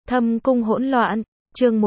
Thâm cung hỗn loạn, chương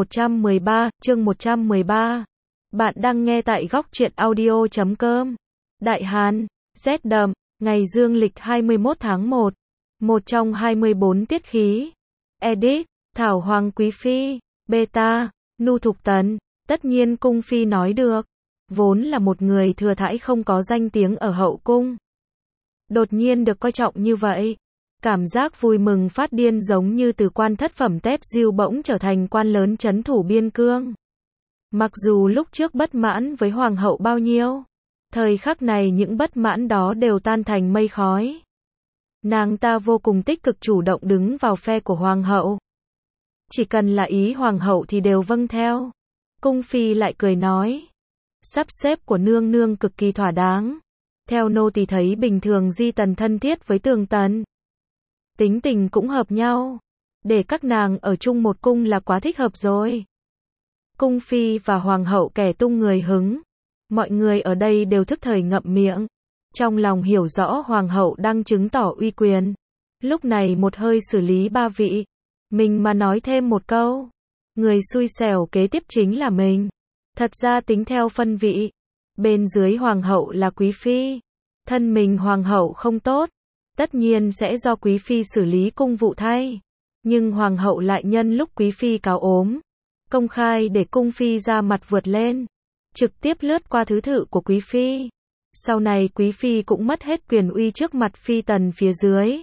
113. Bạn đang nghe tại góc truyện audio.com. Đại Hàn, rét đậm, ngày dương lịch 21 tháng 1, một trong 24 tiết khí. Edit, Thảo Hoàng Quý Phi, Beta, Nu Thục Tần, tất nhiên cung phi nói được. Vốn là một người thừa thãi không có danh tiếng ở hậu cung. Đột nhiên được coi trọng như vậy. Cảm giác vui mừng phát điên giống như từ quan thất phẩm tép diêu bỗng trở thành quan lớn trấn thủ biên cương. Mặc dù lúc trước bất mãn với hoàng hậu bao nhiêu, thời khắc này những bất mãn đó đều tan thành mây khói. Nàng ta vô cùng tích cực chủ động đứng vào phe của hoàng hậu. Chỉ cần là ý hoàng hậu thì đều vâng theo. Cung phi lại cười nói, sắp xếp của nương nương cực kỳ thỏa đáng. Theo nô tỳ thấy bình thường Di Tần thân thiết với Tường Tần, tính tình cũng hợp nhau. Để các nàng ở chung một cung là quá thích hợp rồi. Cung phi và hoàng hậu kẻ tung người hứng. Mọi người ở đây đều thức thời ngậm miệng. Trong lòng hiểu rõ hoàng hậu đang chứng tỏ uy quyền. Lúc này một hơi xử lý ba vị. Mình mà nói thêm một câu, người xui xẻo kế tiếp chính là mình. Thật ra tính theo phân vị, bên dưới hoàng hậu là quý phi. Thân mình hoàng hậu không tốt, tất nhiên sẽ do quý phi xử lý cung vụ thay. Nhưng hoàng hậu lại nhân lúc quý phi cáo ốm, công khai để cung phi ra mặt vượt lên, trực tiếp lướt qua thứ tự của quý phi. Sau này quý phi cũng mất hết quyền uy trước mặt phi tần phía dưới.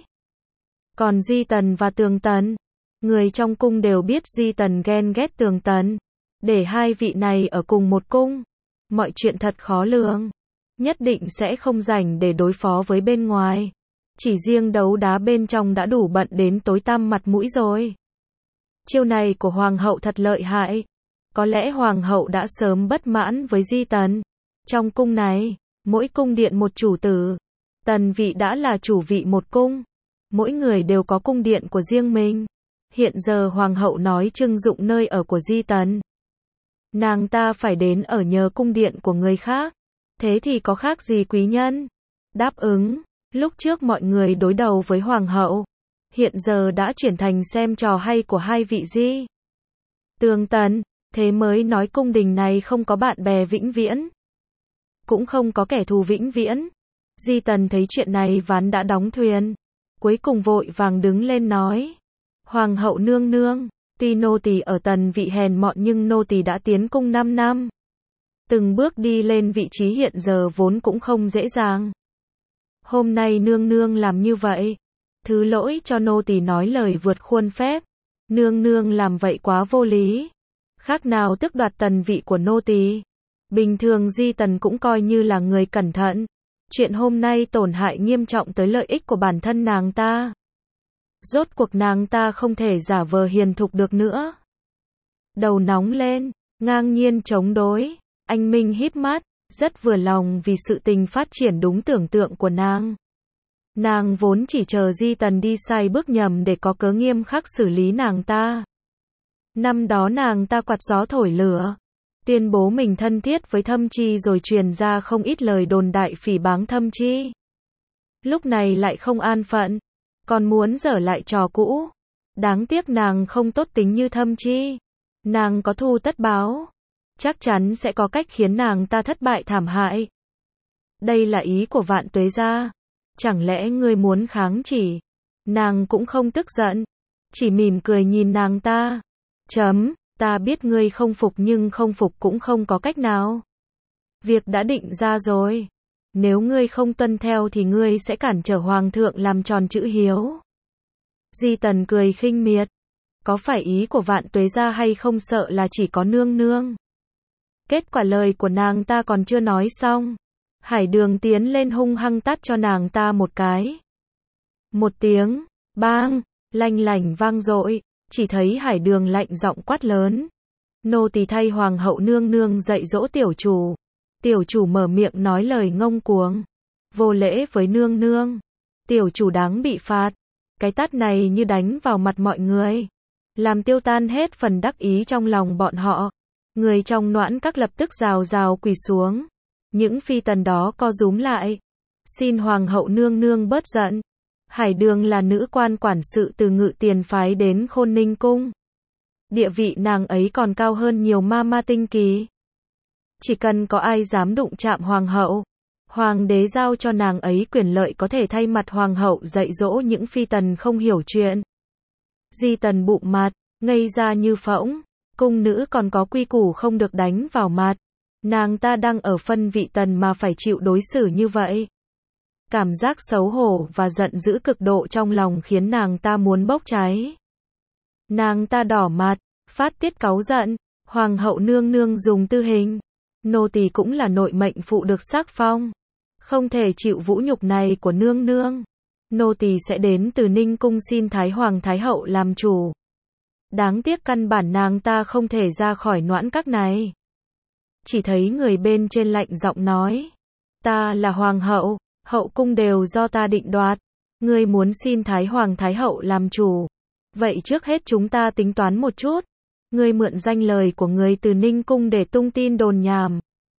Còn Di Tần và Tường Tần, người trong cung đều biết Di Tần ghen ghét Tường Tần. Để hai vị này ở cùng một cung, mọi chuyện thật khó lường. Nhất định sẽ không rảnh để đối phó với bên ngoài. Chỉ riêng đấu đá bên trong đã đủ bận đến tối tăm mặt mũi rồi. Chiêu này của hoàng hậu thật lợi hại. Có lẽ hoàng hậu đã sớm bất mãn với Di Tần. Trong cung này, mỗi cung điện một chủ tử. Tần vị đã là chủ vị một cung. Mỗi người đều có cung điện của riêng mình. Hiện giờ hoàng hậu nói trưng dụng nơi ở của Di Tần. Nàng ta phải đến ở nhờ cung điện của người khác. Thế thì có khác gì quý nhân? Đáp ứng. Lúc trước mọi người đối đầu với hoàng hậu, hiện giờ đã chuyển thành xem trò hay của hai vị Di Tường Tần. Thế mới nói cung đình này không có bạn bè vĩnh viễn, cũng không có kẻ thù vĩnh viễn. Di Tần thấy chuyện này ván đã đóng thuyền, cuối cùng vội vàng đứng lên nói, hoàng hậu nương nương, tuy nô tỳ ở tần vị hèn mọn nhưng nô tỳ đã tiến cung 5 năm. Từng bước đi lên vị trí hiện giờ vốn cũng không dễ dàng. Hôm nay nương nương làm như vậy, thứ lỗi cho nô tỳ nói lời vượt khuôn phép. Nương nương làm vậy quá vô lý, khác nào tước đoạt tần vị của nô tỳ. Bình thường Di Tần cũng coi như là người cẩn thận. Chuyện hôm nay tổn hại nghiêm trọng tới lợi ích của bản thân nàng ta. Rốt cuộc nàng ta không thể giả vờ hiền thục được nữa. Đầu nóng lên, ngang nhiên chống đối. Anh Minh híp mắt, rất vừa lòng vì sự tình phát triển đúng tưởng tượng của nàng. Nàng vốn chỉ chờ Di Tần đi sai bước nhầm để có cớ nghiêm khắc xử lý nàng ta. Năm đó nàng ta quạt gió thổi lửa, tuyên bố mình thân thiết với Thâm Chi rồi truyền ra không ít lời đồn đại phỉ báng Thâm Chi. Lúc này lại không an phận, còn muốn dở lại trò cũ. Đáng tiếc nàng không tốt tính như Thâm Chi. Nàng có thù tất báo, chắc chắn sẽ có cách khiến nàng ta thất bại thảm hại. Đây là ý của Vạn Tuế gia. Chẳng lẽ ngươi muốn kháng chỉ? Nàng cũng không tức giận, chỉ mỉm cười nhìn nàng ta. Ta biết ngươi không phục nhưng không phục cũng không có cách nào. Việc đã định ra rồi. Nếu ngươi không tuân theo thì ngươi sẽ cản trở hoàng thượng làm tròn chữ hiếu. Di Tần cười khinh miệt. Có phải ý của Vạn Tuế gia hay không, sợ là chỉ có nương nương? Kết quả lời của nàng ta còn chưa nói xong, Hải Đường tiến lên hung hăng tát cho nàng ta một cái. Một tiếng bang lanh lảnh vang dội, chỉ thấy Hải Đường lạnh giọng quát lớn, nô tỳ thay hoàng hậu nương nương dạy dỗ tiểu chủ. Tiểu chủ mở miệng nói lời ngông cuồng, vô lễ với nương nương, tiểu chủ đáng bị phạt. Cái tát này như đánh vào mặt mọi người, làm tiêu tan hết phần đắc ý trong lòng bọn họ. Người trong Noãn Các lập tức rào rào quỳ xuống. Những phi tần đó co rúm lại, xin hoàng hậu nương nương bớt giận. Hải Đường là nữ quan quản sự từ Ngự Tiền phái đến Khôn Ninh cung, Địa vị nàng ấy còn cao hơn nhiều ma tinh kỳ. Chỉ cần có ai dám đụng chạm hoàng hậu, hoàng đế giao cho nàng ấy quyền lợi có thể thay mặt hoàng hậu dạy dỗ những phi tần không hiểu chuyện. Di Tần bụng mặt, ngây ra như phỗng, cung nữ còn có quy củ không được đánh vào mặt. Nàng ta đang ở phân vị tần mà phải chịu đối xử như vậy. Cảm giác xấu hổ và giận dữ cực độ trong lòng khiến nàng ta muốn bốc cháy. Nàng ta đỏ mặt, phát tiết cáu giận, hoàng hậu nương nương dùng tư hình. Nô tỳ cũng là nội mệnh phụ được sắc phong. Không thể chịu vũ nhục này của nương nương. Nô tỳ sẽ đến từ Ninh cung xin Thái Hoàng Thái Hậu làm chủ. Đáng tiếc căn bản nàng ta không thể ra khỏi noãn các này. Chỉ thấy người bên trên lạnh giọng nói. Ta là hoàng hậu, hậu cung đều do ta định đoạt. Ngươi muốn xin Thái Hoàng Thái Hậu làm chủ. Vậy trước hết chúng ta tính toán một chút. Ngươi mượn danh lời của người từ Ninh cung để tung tin đồn nhảm.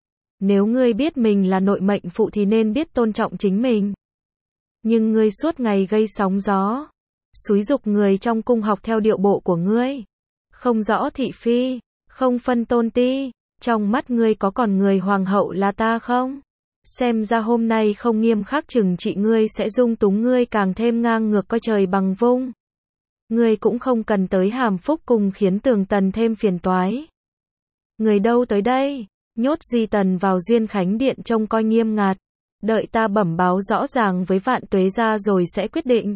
Nếu ngươi biết mình là nội mệnh phụ thì nên biết tôn trọng chính mình. Nhưng ngươi suốt ngày gây sóng gió, xúi giục người trong cung học theo điệu bộ của ngươi. Không rõ thị phi, không phân tôn ti, trong mắt ngươi có còn người hoàng hậu là ta không? Xem ra hôm nay không nghiêm khắc trừng trị ngươi sẽ dung túng ngươi càng thêm ngang ngược coi trời bằng vung. Ngươi cũng không cần tới Hàm Phúc Cung khiến Tường Tần thêm phiền toái. Người đâu tới đây? Nhốt Di Tần vào Duyên Khánh Điện trông coi nghiêm ngặt. Đợi ta bẩm báo rõ ràng với Vạn Tuế gia rồi sẽ quyết định.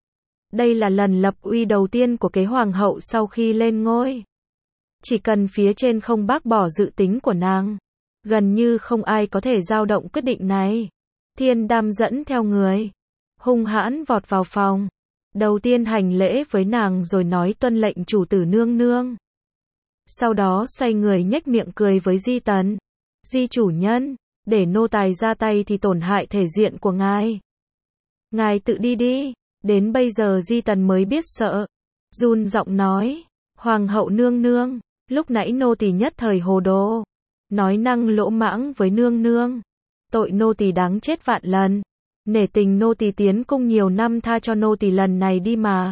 Đây là lần lập uy đầu tiên của kế hoàng hậu sau khi lên ngôi. Chỉ cần phía trên không bác bỏ dự tính của nàng, gần như không ai có thể dao động quyết định này. Thiên Đam dẫn theo người, hung hãn vọt vào phòng. Đầu tiên hành lễ với nàng rồi nói tuân lệnh chủ tử nương nương. Sau đó xoay người nhếch miệng cười với Di Tần. Di chủ nhân, để nô tài ra tay thì tổn hại thể diện của ngài. Ngài tự đi đi. Đến bây giờ Di Tần mới biết sợ. Run giọng nói. Hoàng hậu nương nương, lúc nãy nô tỳ nhất thời hồ đồ. Nói năng lỗ mãng với nương nương. Tội nô tỳ đáng chết vạn lần. Nể tình nô tỳ tiến cung nhiều năm tha cho nô tỳ lần này đi mà.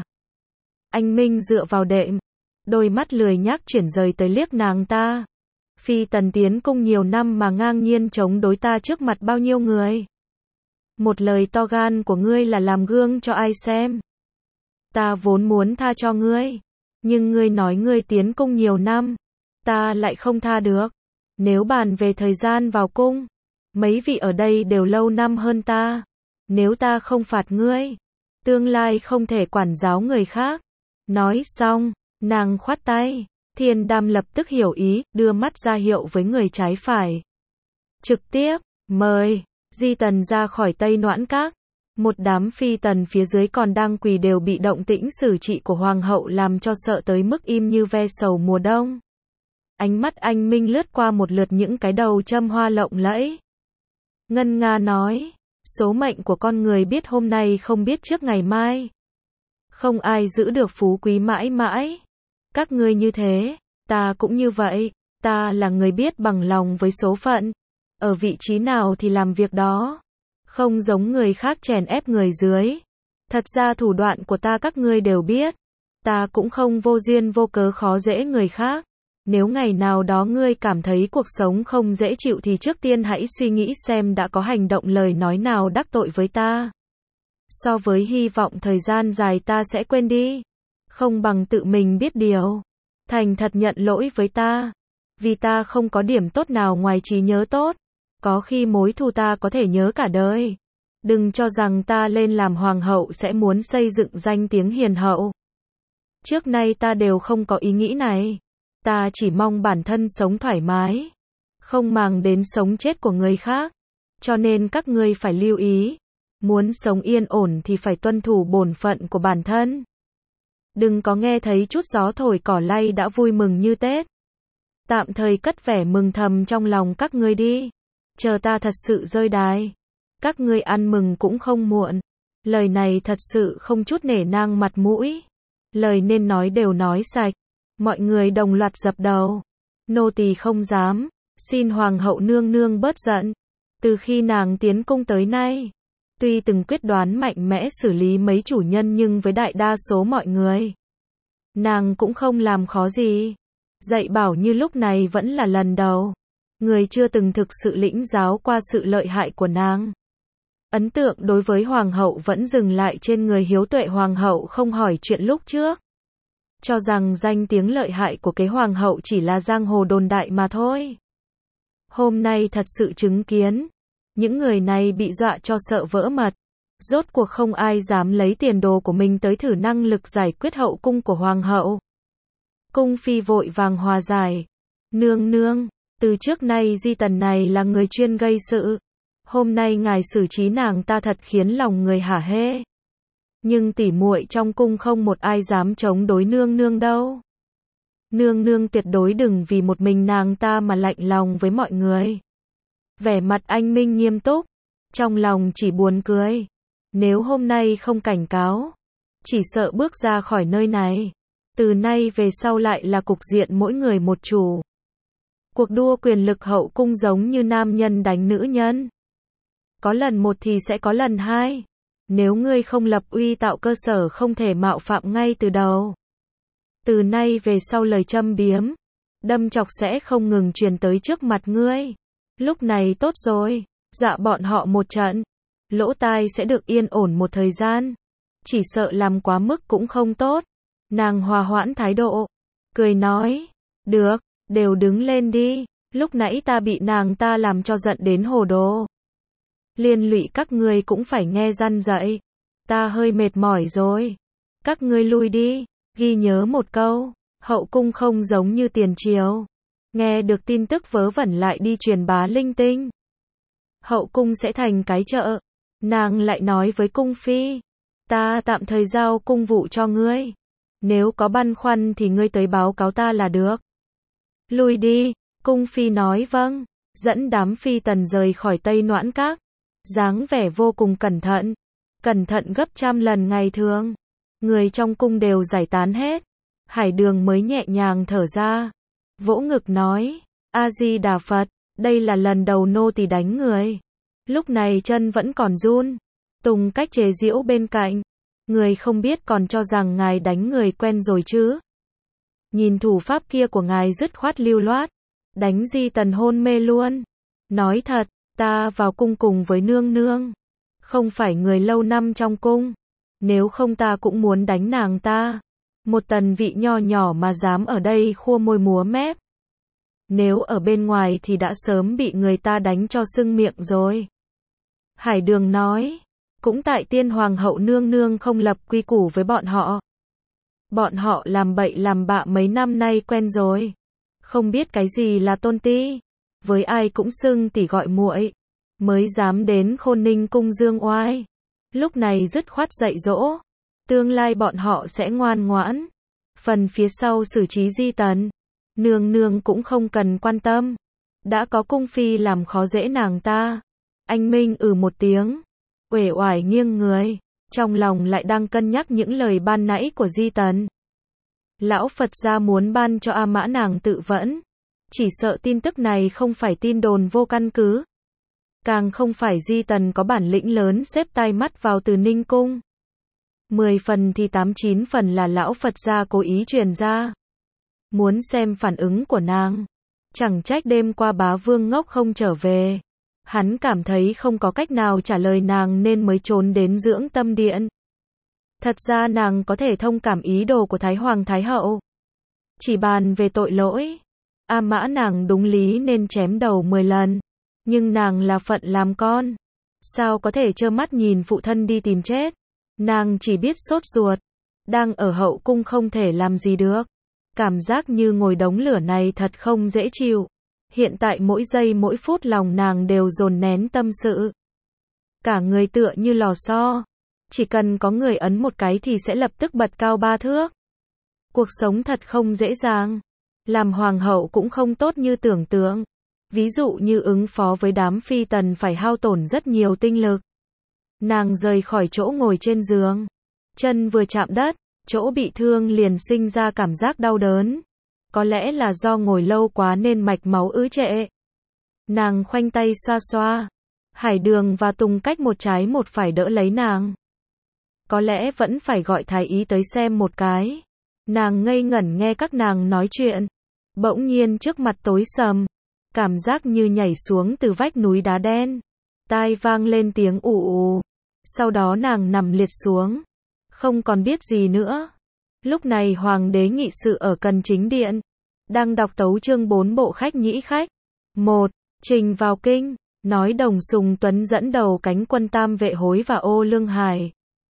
Anh Minh dựa vào đệm. Đôi mắt lười nhác chuyển rời tới liếc nàng ta. Phi tần tiến cung nhiều năm mà ngang nhiên chống đối ta trước mặt bao nhiêu người. Một lời to gan của ngươi là làm gương cho ai xem. Ta vốn muốn tha cho ngươi. Nhưng ngươi nói ngươi tiến cung nhiều năm. Ta lại không tha được. Nếu bàn về thời gian vào cung, mấy vị ở đây đều lâu năm hơn ta. Nếu ta không phạt ngươi, tương lai không thể quản giáo người khác. Nói xong, nàng khoát tay. Thiên Đam lập tức hiểu ý, đưa mắt ra hiệu với người trái phải. Trực tiếp, mời, Di Tần ra khỏi Tây Noãn Các. Một đám phi tần phía dưới còn đang quỳ đều bị động tĩnh xử trị của hoàng hậu làm cho sợ tới mức im như ve sầu mùa đông. Ánh mắt anh Minh lướt qua một lượt những cái đầu châm hoa lộng lẫy. Ngân nga nói, số mệnh của con người biết hôm nay không biết trước ngày mai. Không ai giữ được phú quý mãi mãi. Các ngươi như thế, ta cũng như vậy, ta là người biết bằng lòng với số phận. Ở vị trí nào thì làm việc đó. Không giống người khác chèn ép người dưới. Thật ra thủ đoạn của ta các ngươi đều biết. Ta cũng không vô duyên vô cớ khó dễ người khác. Nếu ngày nào đó ngươi cảm thấy cuộc sống không dễ chịu thì trước tiên hãy suy nghĩ xem đã có hành động lời nói nào đắc tội với ta. So với hy vọng thời gian dài ta sẽ quên đi. Không bằng tự mình biết điều. Thành thật nhận lỗi với ta. Vì ta không có điểm tốt nào ngoài trí nhớ tốt. Có khi mối thù ta có thể nhớ cả đời. Đừng cho rằng ta lên làm hoàng hậu sẽ muốn xây dựng danh tiếng hiền hậu. Trước nay ta đều không có ý nghĩ này. Ta chỉ mong bản thân sống thoải mái. Không màng đến sống chết của người khác. Cho nên các ngươi phải lưu ý. Muốn sống yên ổn thì phải tuân thủ bổn phận của bản thân. Đừng có nghe thấy chút gió thổi cỏ lay đã vui mừng như Tết. Tạm thời cất vẻ mừng thầm trong lòng các ngươi đi. Chờ ta thật sự rơi đài. Các ngươi ăn mừng cũng không muộn. Lời này thật sự không chút nể nang mặt mũi. Lời nên nói đều nói sạch. Mọi người đồng loạt dập đầu. Nô tỳ không dám. Xin hoàng hậu nương nương bớt giận. Từ khi nàng tiến cung tới nay, tuy từng quyết đoán mạnh mẽ xử lý mấy chủ nhân nhưng với đại đa số mọi người, Nàng cũng không làm khó gì. Dạy bảo như lúc này vẫn là lần đầu. Người chưa từng thực sự lĩnh giáo qua sự lợi hại của nàng. Ấn tượng đối với hoàng hậu vẫn dừng lại trên người hiếu tuệ hoàng hậu không hỏi chuyện lúc trước. Cho rằng danh tiếng lợi hại của kế hoàng hậu chỉ là giang hồ đồn đại mà thôi. Hôm nay thật sự chứng kiến. Những người này bị dọa cho sợ vỡ mật. Rốt cuộc không ai dám lấy tiền đồ của mình tới thử năng lực giải quyết hậu cung của hoàng hậu. Cung phi vội vàng hòa giải. Nương nương, từ trước nay Di Tần này là người chuyên gây sự. Hôm nay ngài xử trí nàng ta thật khiến lòng người hả hê. Nhưng tỉ muội trong cung không một ai dám chống đối nương nương đâu. Nương nương tuyệt đối đừng vì một mình nàng ta mà lạnh lòng với mọi người. Vẻ mặt anh Minh nghiêm túc, trong lòng chỉ buồn cười. Nếu hôm nay không cảnh cáo, chỉ sợ bước ra khỏi nơi này. Từ nay về sau lại là cục diện mỗi người một chủ. Cuộc đua quyền lực hậu cung giống như nam nhân đánh nữ nhân. Có lần một thì sẽ có lần hai. Nếu ngươi không lập uy tạo cơ sở không thể mạo phạm ngay từ đầu. Từ nay về sau lời châm biếm, đâm chọc sẽ không ngừng truyền tới trước mặt ngươi. Lúc này tốt rồi, dọa bọn họ một trận. Lỗ tai sẽ được yên ổn một thời gian. Chỉ sợ làm quá mức cũng không tốt. Nàng hòa hoãn thái độ, cười nói, được, đều đứng lên đi, lúc nãy ta bị nàng ta làm cho giận đến hồ đồ. Liên lụy các ngươi cũng phải nghe răn dạy, ta hơi mệt mỏi rồi. Các ngươi lui đi, ghi nhớ một câu, hậu cung không giống như tiền triều. Nghe được tin tức vớ vẩn lại đi truyền bá linh tinh. Hậu cung sẽ thành cái chợ. Nàng lại nói với cung phi, ta tạm thời giao cung vụ cho ngươi. Nếu có băn khoăn thì ngươi tới báo cáo ta là được. Lui đi, cung phi nói vâng, dẫn đám phi tần rời khỏi Tây Noãn Các. Dáng vẻ vô cùng cẩn thận gấp trăm lần ngày thường. Người trong cung đều giải tán hết. Hải Đường mới nhẹ nhàng thở ra, vỗ ngực nói, A-di-đà Phật, đây là lần đầu nô tỳ đánh người. Lúc này chân vẫn còn run. Tùng Cách chế giễu bên cạnh, người không biết còn cho rằng ngài đánh người quen rồi chứ. Nhìn thủ pháp kia của ngài dứt khoát lưu loát, đánh Di Tần hôn mê luôn. Nói thật, ta vào cung cùng với nương nương, không phải người lâu năm trong cung. Nếu không ta cũng muốn đánh nàng ta. Một tần vị nho nhỏ mà dám ở đây khua môi múa mép. Nếu ở bên ngoài thì đã sớm bị người ta đánh cho sưng miệng rồi. Hải Đường nói, cũng tại tiên hoàng hậu nương nương không lập quy củ với bọn họ. Bọn họ làm bậy làm bạ mấy năm nay quen rồi. Không biết cái gì là tôn ti. Với ai cũng xưng tỷ gọi muội. Mới dám đến Khôn Ninh cung dương oai. Lúc này dứt khoát dạy dỗ. Tương lai bọn họ sẽ ngoan ngoãn. Phần phía sau xử trí Di Tần, nương nương cũng không cần quan tâm. Đã có cung phi làm khó dễ nàng ta. Anh Minh một tiếng, uể oải nghiêng người, trong lòng lại đang cân nhắc những lời ban nãy của Di Tần. Lão Phật gia muốn ban cho A Mã nàng tự vẫn. Chỉ sợ tin tức này không phải tin đồn vô căn cứ. Càng không phải Di Tần có bản lĩnh lớn xếp tai mắt vào Từ Ninh cung. 10 phần thì 8-9 phần là lão Phật gia cố ý truyền ra. Muốn xem phản ứng của nàng. Chẳng trách đêm qua bá vương ngốc không trở về. Hắn cảm thấy không có cách nào trả lời nàng nên mới trốn đến dưỡng tâm điện. Thật ra nàng có thể thông cảm ý đồ của Thái Hoàng Thái Hậu. Chỉ bàn về tội lỗi. A Mã nàng đúng lý nên chém đầu 10 lần. Nhưng nàng là phận làm con. Sao có thể trơ mắt nhìn phụ thân đi tìm chết. Nàng chỉ biết sốt ruột. Đang ở hậu cung không thể làm gì được. Cảm giác như ngồi đống lửa này thật không dễ chịu. Hiện tại mỗi giây mỗi phút lòng nàng đều dồn nén tâm sự. Cả người tựa như lò xo. Chỉ cần có người ấn một cái thì sẽ lập tức bật cao 3 thước. Cuộc sống thật không dễ dàng. Làm hoàng hậu cũng không tốt như tưởng tượng. Ví dụ như ứng phó với đám phi tần phải hao tổn rất nhiều tinh lực. Nàng rời khỏi chỗ ngồi trên giường. Chân vừa chạm đất, chỗ bị thương liền sinh ra cảm giác đau đớn. Có lẽ là do ngồi lâu quá nên mạch máu ứ trệ. Nàng khoanh tay xoa xoa. Hải Đường và Tùng Cách một trái một phải đỡ lấy nàng. Có lẽ vẫn phải gọi thái y tới xem một cái. Nàng ngây ngẩn nghe các nàng nói chuyện. Bỗng nhiên trước mặt tối sầm. Cảm giác như nhảy xuống từ vách núi đá đen. Tai vang lên tiếng ù ù. Sau đó nàng nằm liệt xuống. Không còn biết gì nữa. Lúc này hoàng đế nghị sự ở Cần Chính Điện. Đang đọc tấu chương 4 bộ khách nhĩ khách. 1. Trình vào kinh. Nói Đồng Sùng Tuấn dẫn đầu cánh quân Tam Vệ Hối và Ô Lương Hải.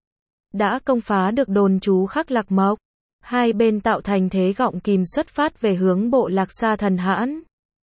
Đã công phá được đồn trú Khắc Lạc Mộc. Hai bên tạo thành thế gọng kìm xuất phát về hướng bộ Lạc Sa Thần Hãn.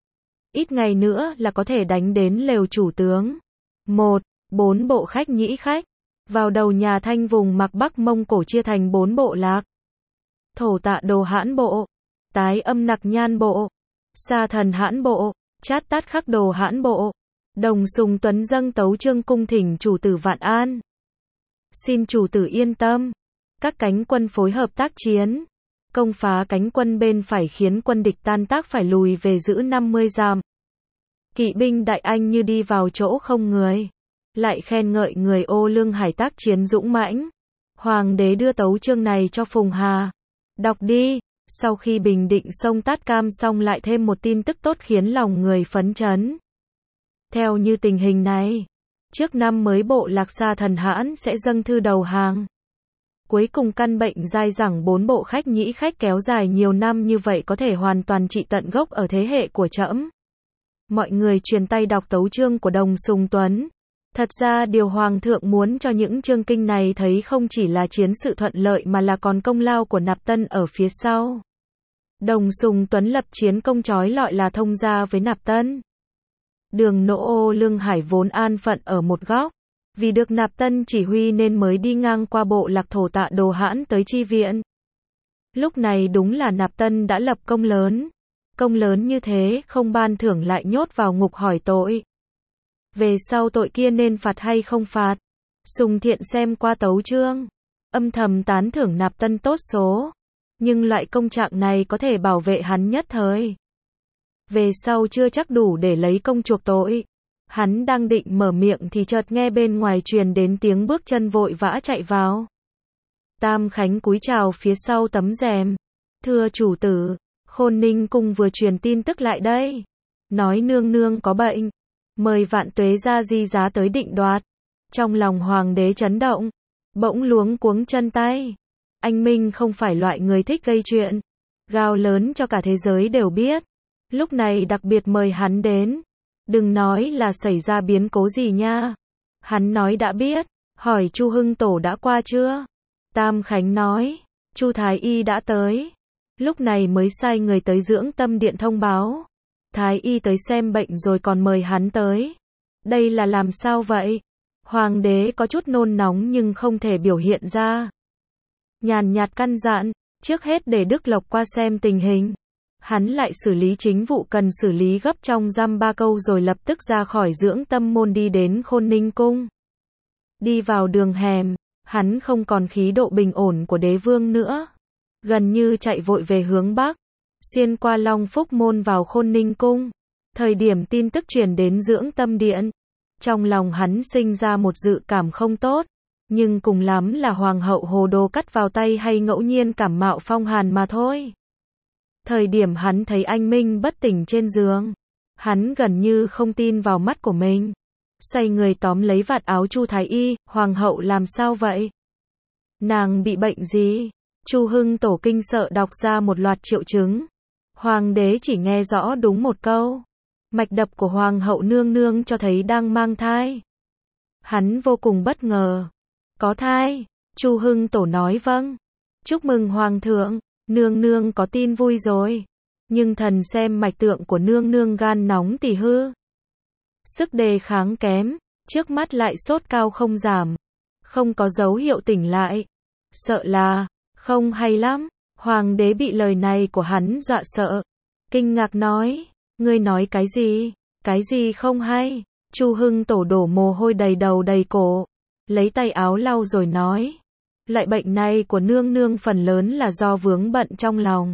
Ít ngày nữa là có thể đánh đến lều chủ tướng. 1. 4 bộ khách nhĩ khách. Vào đầu nhà Thanh vùng Mạc Bắc Mông Cổ chia thành 4 bộ lạc. Thổ Tạ Đồ Hãn Bộ, Tái Âm Nặc Nhan Bộ, Sa Thần Hãn Bộ, Chát Tát Khắc Đồ Hãn Bộ. Đồng Sùng Tuấn dâng tấu chương cung thỉnh chủ tử vạn an. Xin chủ tử yên tâm. Các cánh quân phối hợp tác chiến. Công phá cánh quân bên phải khiến quân địch tan tác phải lùi về giữ 50 dặm. Kỵ binh đại anh như đi vào chỗ không người. Lại khen ngợi người Ô Lương Hải tác chiến dũng mãnh. Hoàng đế đưa tấu chương này cho Phùng Hà. Đọc đi. Sau khi bình định sông Tát Cam xong lại thêm một tin tức tốt khiến lòng người phấn chấn. Theo như tình hình này, trước năm mới bộ Lạc Sa Thần Hãn sẽ dâng thư đầu hàng. Cuối cùng căn bệnh dai dẳng 4 bộ khách nhĩ khách kéo dài nhiều năm như vậy có thể hoàn toàn trị tận gốc ở thế hệ của trẫm. Mọi người truyền tay đọc tấu chương của Đồng Sùng Tuấn. Thật ra điều Hoàng thượng muốn cho những chương kinh này thấy không chỉ là chiến sự thuận lợi mà là còn công lao của Nạp Tân ở phía sau. Đồng Sùng Tuấn lập chiến công chói lọi là thông gia với Nạp Tân. Đường Nỗ Ô Lương Hải vốn an phận ở một góc. Vì được Nạp Tân chỉ huy nên mới đi ngang qua bộ lạc Thổ Tạ Đồ Hãn tới chi viện. Lúc này đúng là Nạp Tân đã lập công lớn. Công lớn như thế không ban thưởng lại nhốt vào ngục hỏi tội. Về sau tội kia nên phạt hay không phạt? Sùng Thiện xem qua tấu chương. Âm thầm tán thưởng Nạp Tân tốt số. Nhưng loại công trạng này có thể bảo vệ hắn nhất thời. Về sau chưa chắc đủ để lấy công chuộc tội. Hắn đang định mở miệng thì chợt nghe bên ngoài truyền đến tiếng bước chân vội vã chạy vào. Tam Khánh cúi chào phía sau tấm rèm. Thưa chủ tử, Khôn Ninh cung vừa truyền tin tức lại đây. Nói nương nương có bệnh. Mời Vạn Tuế ra di giá tới định đoạt. Trong lòng hoàng đế chấn động. Bỗng luống cuống chân tay. Anh Minh không phải loại người thích gây chuyện. Gào lớn cho cả thế giới đều biết. Lúc này đặc biệt mời hắn đến. Đừng nói là xảy ra biến cố gì nha. Hắn nói đã biết. Hỏi Chu Hưng Tổ đã qua chưa? Tam Khánh nói. Chu Thái Y đã tới. Lúc này mới sai người tới Dưỡng Tâm Điện thông báo. Thái Y tới xem bệnh rồi còn mời hắn tới. Đây là làm sao vậy? Hoàng đế có chút nôn nóng nhưng không thể biểu hiện ra. Nhàn nhạt căn dặn, trước hết để Đức Lộc qua xem tình hình. Hắn lại xử lý chính vụ cần xử lý gấp trong dăm ba câu rồi lập tức ra khỏi Dưỡng Tâm môn đi đến Khôn Ninh cung. Đi vào đường hẻm, hắn không còn khí độ bình ổn của đế vương nữa. Gần như chạy vội về hướng Bắc, xuyên qua Long Phúc môn vào Khôn Ninh cung. Thời điểm tin tức truyền đến Dưỡng Tâm điện, trong lòng hắn sinh ra một dự cảm không tốt. Nhưng cùng lắm là hoàng hậu hồ đồ cắt vào tay hay ngẫu nhiên cảm mạo phong hàn mà thôi. Thời điểm hắn thấy anh Minh bất tỉnh trên giường, hắn gần như không tin vào mắt của mình. Xoay người tóm lấy vạt áo Chu Thái Y, hoàng hậu làm sao vậy? Nàng bị bệnh gì? Chu Hưng Tổ kinh sợ đọc ra một loạt triệu chứng. Hoàng đế chỉ nghe rõ đúng một câu. Mạch đập của hoàng hậu nương nương cho thấy đang mang thai. Hắn vô cùng bất ngờ. Có thai? Chu Hưng Tổ nói vâng. Chúc mừng hoàng thượng, nương nương có tin vui rồi. Nhưng thần xem mạch tượng của nương nương gan nóng tỳ hư. Sức đề kháng kém, trước mắt lại sốt cao không giảm. Không có dấu hiệu tỉnh lại. Sợ là, không hay lắm. Hoàng đế bị lời này của hắn dọa sợ. Kinh ngạc nói, ngươi nói cái gì? Cái gì không hay? Chu Hưng Tổ đổ mồ hôi đầy đầu đầy cổ. Lấy tay áo lau rồi nói. Loại bệnh này của nương nương phần lớn là do vướng bận trong lòng.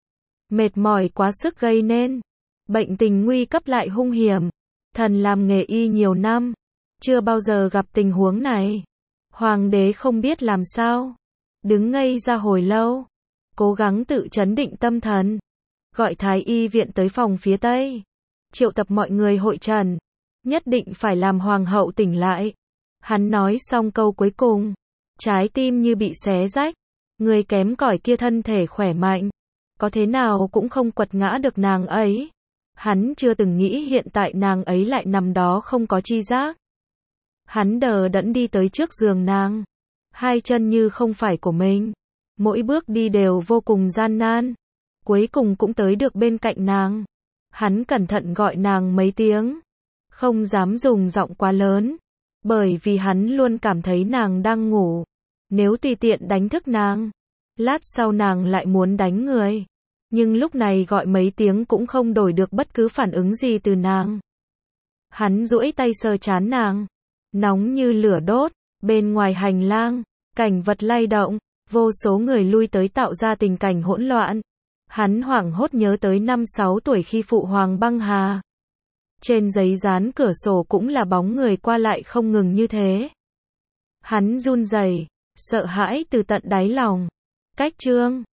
Mệt mỏi quá sức gây nên. Bệnh tình nguy cấp lại hung hiểm. Thần làm nghề y nhiều năm. Chưa bao giờ gặp tình huống này. Hoàng đế không biết làm sao. Đứng ngây ra hồi lâu. cố gắng tự trấn định tâm thần, gọi thái y viện tới phòng phía tây, triệu tập mọi người hội trần, nhất định phải làm hoàng hậu tỉnh lại. Hắn nói xong câu cuối cùng, trái tim như bị xé rách, người kém cỏi kia thân thể khỏe mạnh, có thế nào cũng không quật ngã được nàng ấy. Hắn chưa từng nghĩ hiện tại nàng ấy lại nằm đó không có chi giác. Hắn đờ đẫn đi tới trước giường nàng, hai chân như không phải của mình, mỗi bước đi đều vô cùng gian nan, cuối cùng cũng tới được bên cạnh nàng. Hắn cẩn thận gọi nàng mấy tiếng, không dám dùng giọng quá lớn, bởi vì hắn luôn cảm thấy nàng đang ngủ, nếu tùy tiện đánh thức nàng, lát sau nàng lại muốn đánh người. Nhưng lúc này gọi mấy tiếng cũng không đổi được bất cứ phản ứng gì từ nàng. Hắn duỗi tay sờ trán nàng, nóng như lửa đốt. Bên ngoài hành lang, cảnh vật lay động, vô số người lui tới tạo ra tình cảnh hỗn loạn. Hắn hoảng hốt nhớ tới 5-6 tuổi khi phụ hoàng băng hà. Trên giấy dán cửa sổ cũng là bóng người qua lại không ngừng như thế. Hắn run rẩy, sợ hãi từ tận đáy lòng. Cách chương